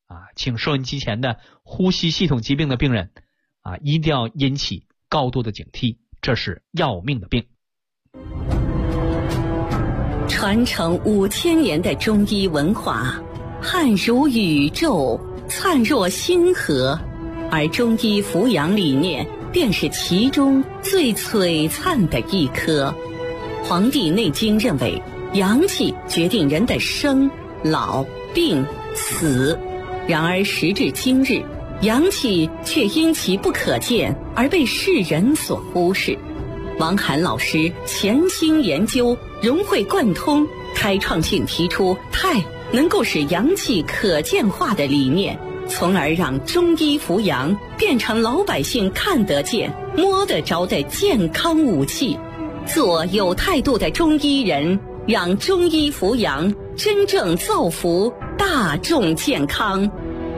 请收音机前的呼吸系统疾病的病人一定要引起高度的警惕，这是要命的病。 传承5000年的中医文化，汉如宇宙，灿若星河，而中医扶阳理念便是其中最璀璨的一颗。《黄帝内经》认为，阳气决定人的生、老、病、死。然而时至今日，阳气却因其不可见而被世人所忽视。王涵老师潜心研究，融会贯通，开创性提出太能够使阳气可见化的理念，从而让中医扶阳变成老百姓看得见、摸得着的健康武器。做有态度的中医人，让中医扶阳真正造福大众健康。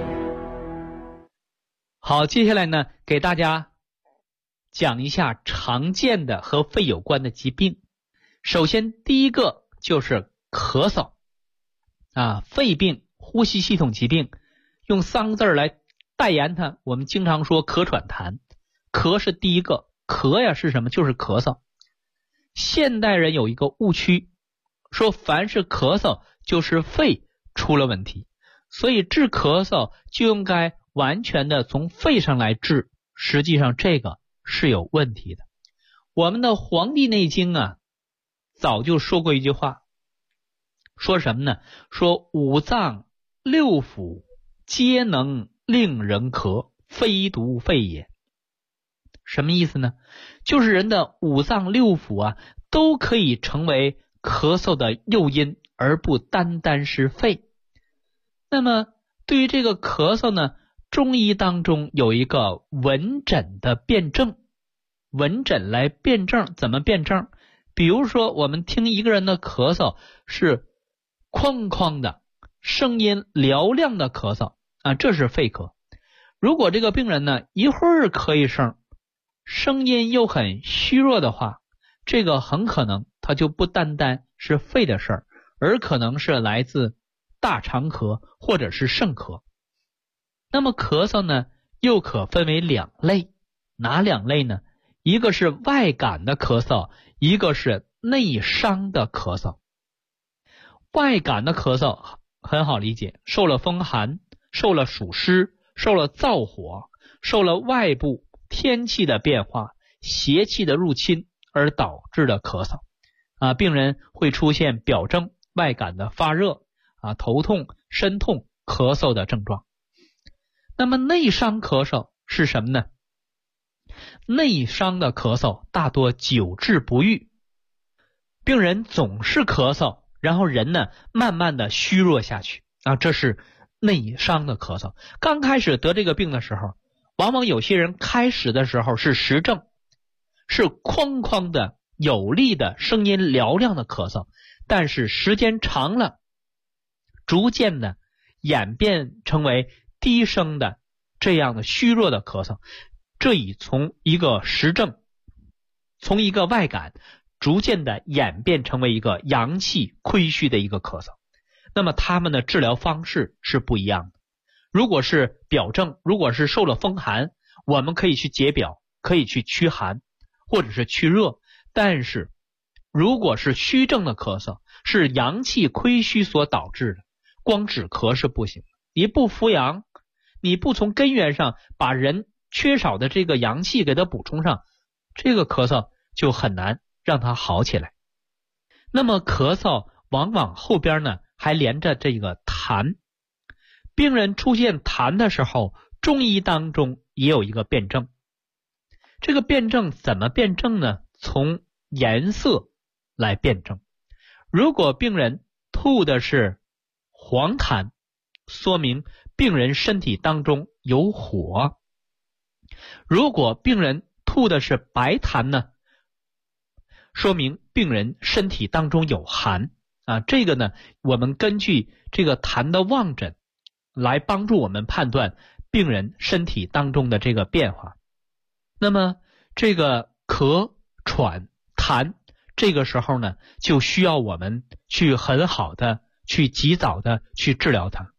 好，接下来呢，给大家讲一下常见的和肺有关的疾病。首先第一个就是咳嗽肺病、呼吸系统疾病，用3个字来代言它，我们经常说咳喘痰。咳是第一个，咳呀是什么？就是咳嗽。现代人有一个误区，说凡是咳嗽就是肺出了问题，所以治咳嗽就应该完全的从肺上来治，实际上这个是有问题的。我们的《黄帝内经》早就说过一句话，说什么呢？说五脏六腑皆能令人咳，非独肺也。什么意思呢？就是人的五脏六腑都可以成为咳嗽的诱因，而不单单是肺。那么对于这个咳嗽呢，中医当中有一个闻诊的辨证。闻诊来辨证，怎么辨证？比如说我们听一个人的咳嗽是哐哐的，声音嘹亮的咳嗽这是肺咳。如果这个病人呢一会儿咳一声，声音又很虚弱的话，这个很可能它就不单单是肺的事儿，而可能是来自大肠咳或者是肾咳。那么咳嗽呢又可分为2类，哪2类呢？一个是外感的咳嗽，一个是内伤的咳嗽。外感的咳嗽很好理解，受了风寒，受了暑湿，受了燥火，受了外部天气的变化、邪气的入侵而导致的咳嗽病人会出现表征外感的发热头痛、身痛、咳嗽的症状。那么内伤咳嗽是什么呢？内伤的咳嗽大多久治不愈，病人总是咳嗽，然后人呢慢慢的虚弱下去这是内伤的咳嗽。刚开始得这个病的时候，往往有些人开始的时候是实症，是哐哐的有力的声音嘹亮的咳嗽，但是时间长了，逐渐的演变成为低声的这样的虚弱的咳嗽。这已从一个实症，从一个外感，逐渐的演变成为一个阳气亏虚的一个咳嗽。那么他们的治疗方式是不一样的。如果是表症，如果是受了风寒，我们可以去解表，可以去驱寒或者是驱热。但是如果是虚症的咳嗽，是阳气亏虚所导致的，光止咳是不行的。你不扶阳，你不从根源上把人缺少的这个阳气给它补充上，这个咳嗽就很难让它好起来。那么咳嗽往往后边呢还连着这个痰。病人出现痰的时候，中医当中也有一个辨证。这个辨证怎么辨证呢？从颜色来辨证。如果病人吐的是黄痰，说明病人身体当中有火。如果病人吐的是白痰呢，说明病人身体当中有寒这个呢，我们根据这个痰的望诊来帮助我们判断病人身体当中的这个变化。那么这个咳、喘、痰，这个时候呢，就需要我们去很好的去及早的去治疗它。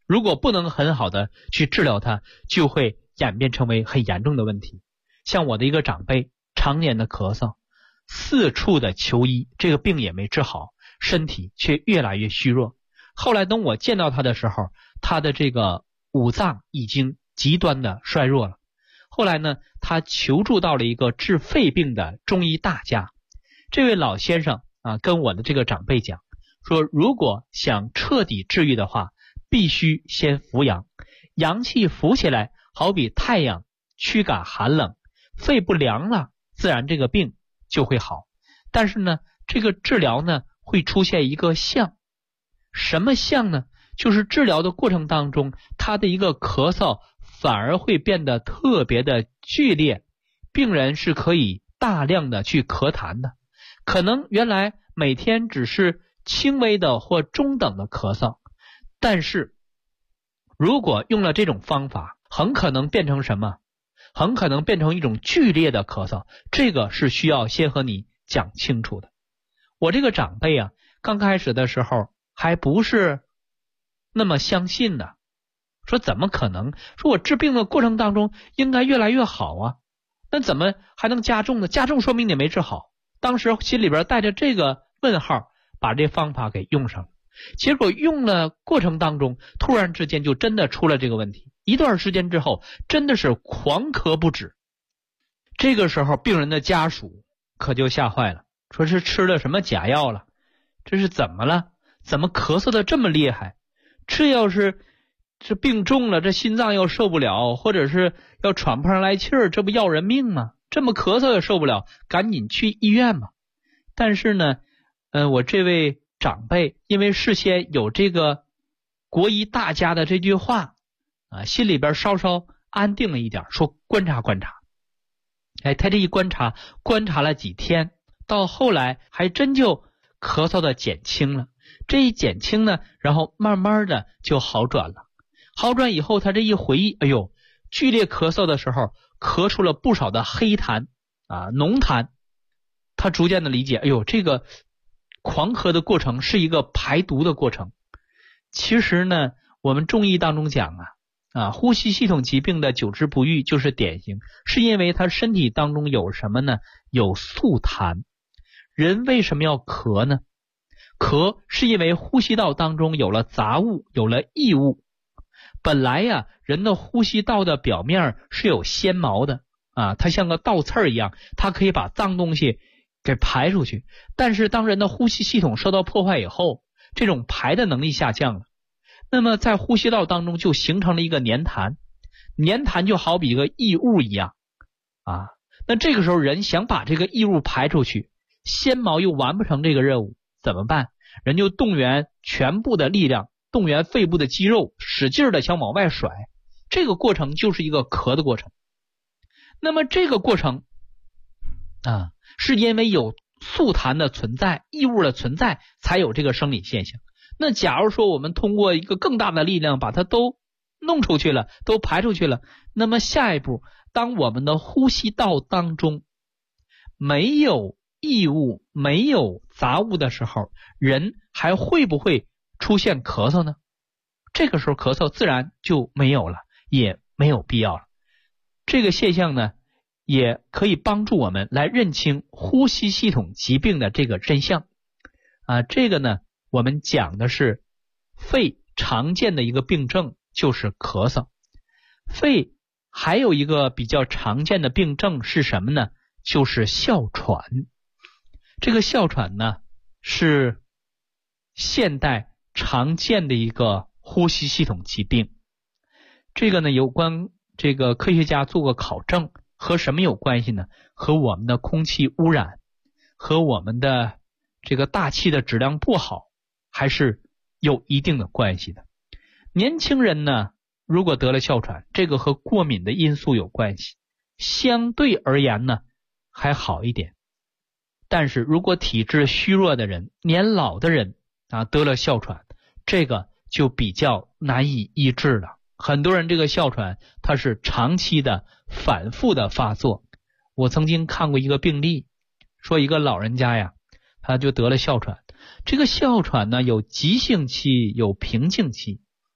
如果不能很好的去治疗它，就会演变成为很严重的问题。像我的一个长辈，常年的咳嗽，四处的求医，这个病也没治好，身体却越来越虚弱。后来等我见到他的时候，他的这个五脏已经极端的衰弱了。后来呢，他求助到了一个治肺病的中医大家。这位老先生跟我的这个长辈讲说，如果想彻底治愈的话，必须先扶阳，阳气浮起来，好比太阳驱赶寒冷，肺不凉了，自然这个病就会好。但是呢，这个治疗呢会出现一个象，什么象呢？就是治疗的过程当中，他的一个咳嗽反而会变得特别的剧烈，病人是可以大量的去咳痰的，可能原来每天只是轻微的或中等的咳嗽，但是如果用了这种方法，很可能变成什么？很可能变成一种剧烈的咳嗽，这个是需要先和你讲清楚的。我这个长辈刚开始的时候还不是那么相信呢，说怎么可能？说我治病的过程当中应该越来越好啊，那怎么还能加重呢？加重说明你没治好。当时心里边带着这个问号，把这方法给用上了。结果用了过程当中，突然之间就真的出了这个问题。一段时间之后，真的是狂咳不止。这个时候病人的家属可就吓坏了，说是吃了什么假药了？这是怎么了？怎么咳嗽的这么厉害？这要是这病重了，这心脏又受不了，或者是要喘不上来气儿，这不要人命吗？这么咳嗽也受不了，赶紧去医院嘛。但是呢，我这位长辈因为事先有这个国医大家的这句话心里边稍稍安定了一点，说观察观察。他这一观察了几天，到后来还真就咳嗽的减轻了。这一减轻呢，然后慢慢的就好转了。好转以后，他这一回忆，哎呦，剧烈咳嗽的时候咳出了不少的黑痰浓痰。他逐渐的理解，哎呦，这个狂咳的过程是一个排毒的过程。其实呢，我们中医当中讲呼吸系统疾病的久治不愈就是典型，是因为他身体当中有什么呢？有宿痰。人为什么要咳呢？咳是因为呼吸道当中有了杂物，有了异物。本来人的呼吸道的表面是有纤毛的它像个倒刺一样，它可以把脏东西给排出去。但是当人的呼吸系统受到破坏以后，这种排的能力下降了，那么在呼吸道当中就形成了一个黏痰。黏痰就好比一个异物一样那这个时候人想把这个异物排出去，纤毛又完不成这个任务，怎么办？人就动员全部的力量，动员肺部的肌肉，使劲的想往外甩。这个过程就是一个咳的过程。那么这个过程是因为有宿痰的存在，异物的存在，才有这个生理现象。那假如说我们通过一个更大的力量把它都弄出去了，都排出去了，那么下一步，当我们的呼吸道当中没有异物，没有杂物的时候，人还会不会出现咳嗽呢？这个时候咳嗽自然就没有了，也没有必要了。这个现象呢，也可以帮助我们来认清呼吸系统疾病的这个真相这个呢，我们讲的是肺常见的一个病症就是咳嗽。肺还有一个比较常见的病症是什么呢？就是哮喘。这个哮喘呢，是现代常见的一个呼吸系统疾病。这个呢，有关这个科学家做过考证，和什么有关系呢？和我们的空气污染，和我们的这个大气的质量不好，还是有一定的关系的。年轻人呢，如果得了哮喘，这个和过敏的因素有关系，相对而言呢还好一点。但是如果体质虚弱的人，年老的人得了哮喘，这个就比较难以医治了。很多人这个哮喘它是长期的反复的发作。我曾经看过一个病例，说一个老人家他就得了哮喘。这个哮喘呢，有急性期，有平静期。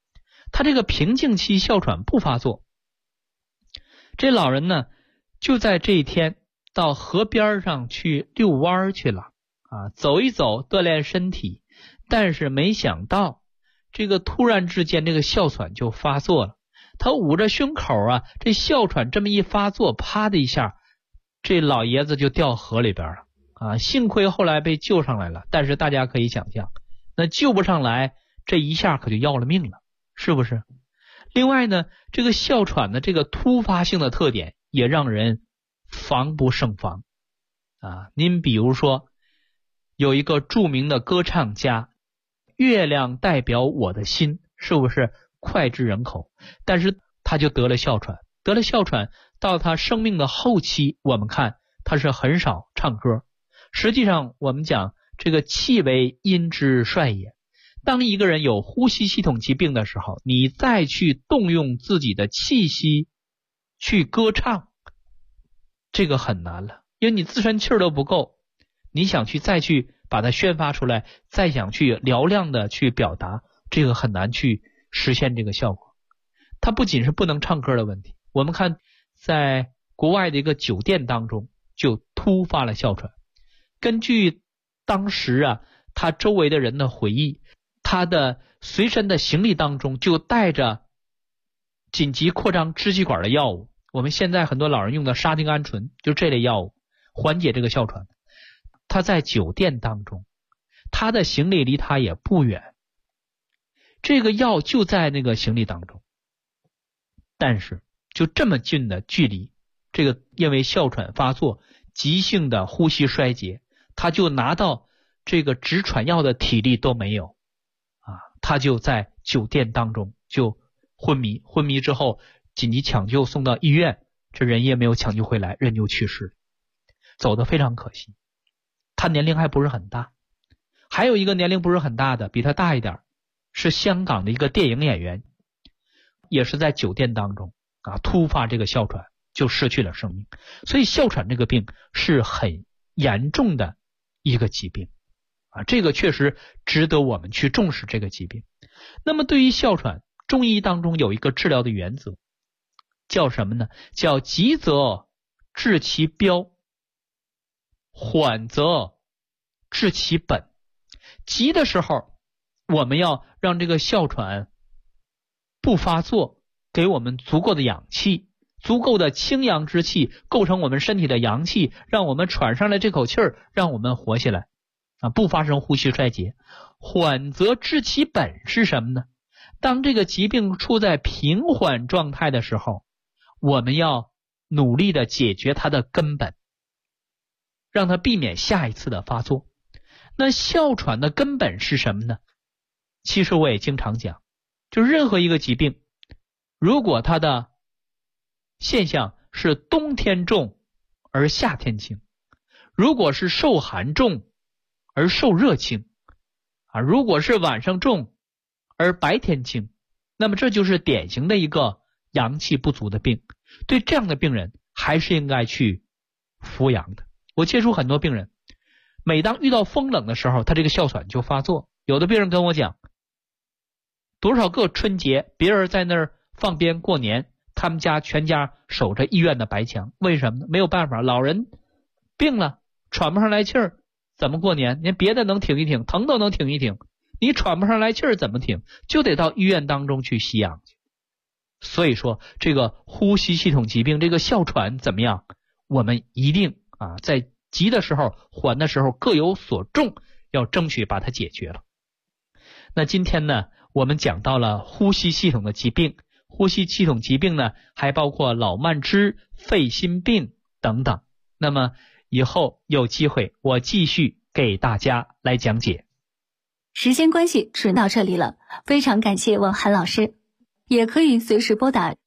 他这个平静期哮喘不发作。这老人呢，就在这一天到河边上去遛弯去了走一走锻炼身体，但是没想到这个突然之间这个哮喘就发作了。他捂着胸口这哮喘这么一发作，啪的一下，这老爷子就掉河里边了幸亏后来被救上来了，但是大家可以想象，那救不上来，这一下可就要了命了，是不是？另外呢，这个哮喘的这个突发性的特点也让人防不胜防您比如说有一个著名的歌唱家，月亮代表我的心，是不是脍炙人口？但是他就得了哮喘，到他生命的后期，我们看他是很少唱歌。实际上我们讲这个气为阴之帅也，当一个人有呼吸系统疾病的时候，你再去动用自己的气息去歌唱，这个很难了，因为你自身气儿都不够，你想再去把它宣发出来，再想去嘹亮的去表达，这个很难去实现这个效果。它不仅是不能唱歌的问题，我们看在国外的一个酒店当中就突发了哮喘。根据当时他周围的人的回忆，他的随身的行李当中就带着紧急扩张支气管的药物，我们现在很多老人用的沙丁胺醇，就这类药物缓解这个哮喘。他在酒店当中，他的行李离他也不远，这个药就在那个行李当中，但是就这么近的距离，这个因为哮喘发作急性的呼吸衰竭，他就拿到这个止喘药的体力都没有他就在酒店当中就昏迷之后紧急抢救送到医院，这人也没有抢救回来，人就去世了，走得非常可惜。他年龄还不是很大。还有一个年龄不是很大的，比他大一点，是香港的一个电影演员，也是在酒店当中突发这个哮喘就失去了生命。所以哮喘这个病是很严重的一个疾病这个确实值得我们去重视这个疾病。那么对于哮喘，中医当中有一个治疗的原则，叫什么呢？叫急则治其标，缓则治其本。急的时候我们要让这个哮喘不发作，给我们足够的氧气，足够的清阳之气构成我们身体的阳气，让我们喘上来这口气儿，让我们活下来不发生呼吸衰竭。缓则治其本是什么呢？当这个疾病处在平缓状态的时候，我们要努力的解决它的根本，让它避免下一次的发作。那哮喘的根本是什么呢？其实我也经常讲，就是任何一个疾病，如果它的现象是冬天重而夏天轻，如果是受寒重而受热轻如果是晚上重而白天轻，那么这就是典型的一个阳气不足的病。对这样的病人还是应该去服阳的。我接触很多病人，每当遇到风冷的时候，他这个哮喘就发作。有的病人跟我讲，多少个春节别人在那儿放鞭过年，他们家全家守着医院的白墙。为什么呢？没有办法，老人病了喘不上来气儿，怎么过年？您别的能挺一挺，疼都能挺一挺，你喘不上来气儿怎么挺？就得到医院当中去吸氧去。所以说这个呼吸系统疾病，这个哮喘怎么样？我们一定在急的时候缓的时候各有所重，要争取把它解决了。那今天呢，我们讲到了呼吸系统的疾病。呼吸系统疾病呢，还包括老慢支、肺心病等等。那么以后有机会我继续给大家来讲解。 时间关系只到这里了，非常感谢王涵老师。也可以随时拨打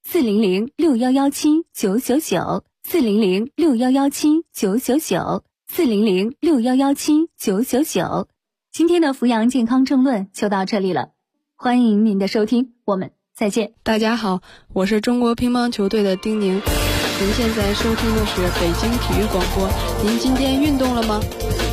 400611799 400611799 400611799。今天的扶阳健康政论就到这里了，欢迎您的收听，我们再见。 大家好，我是中国乒乓球队的丁宁，您现在收听的是北京体育广播。您今天运动了吗？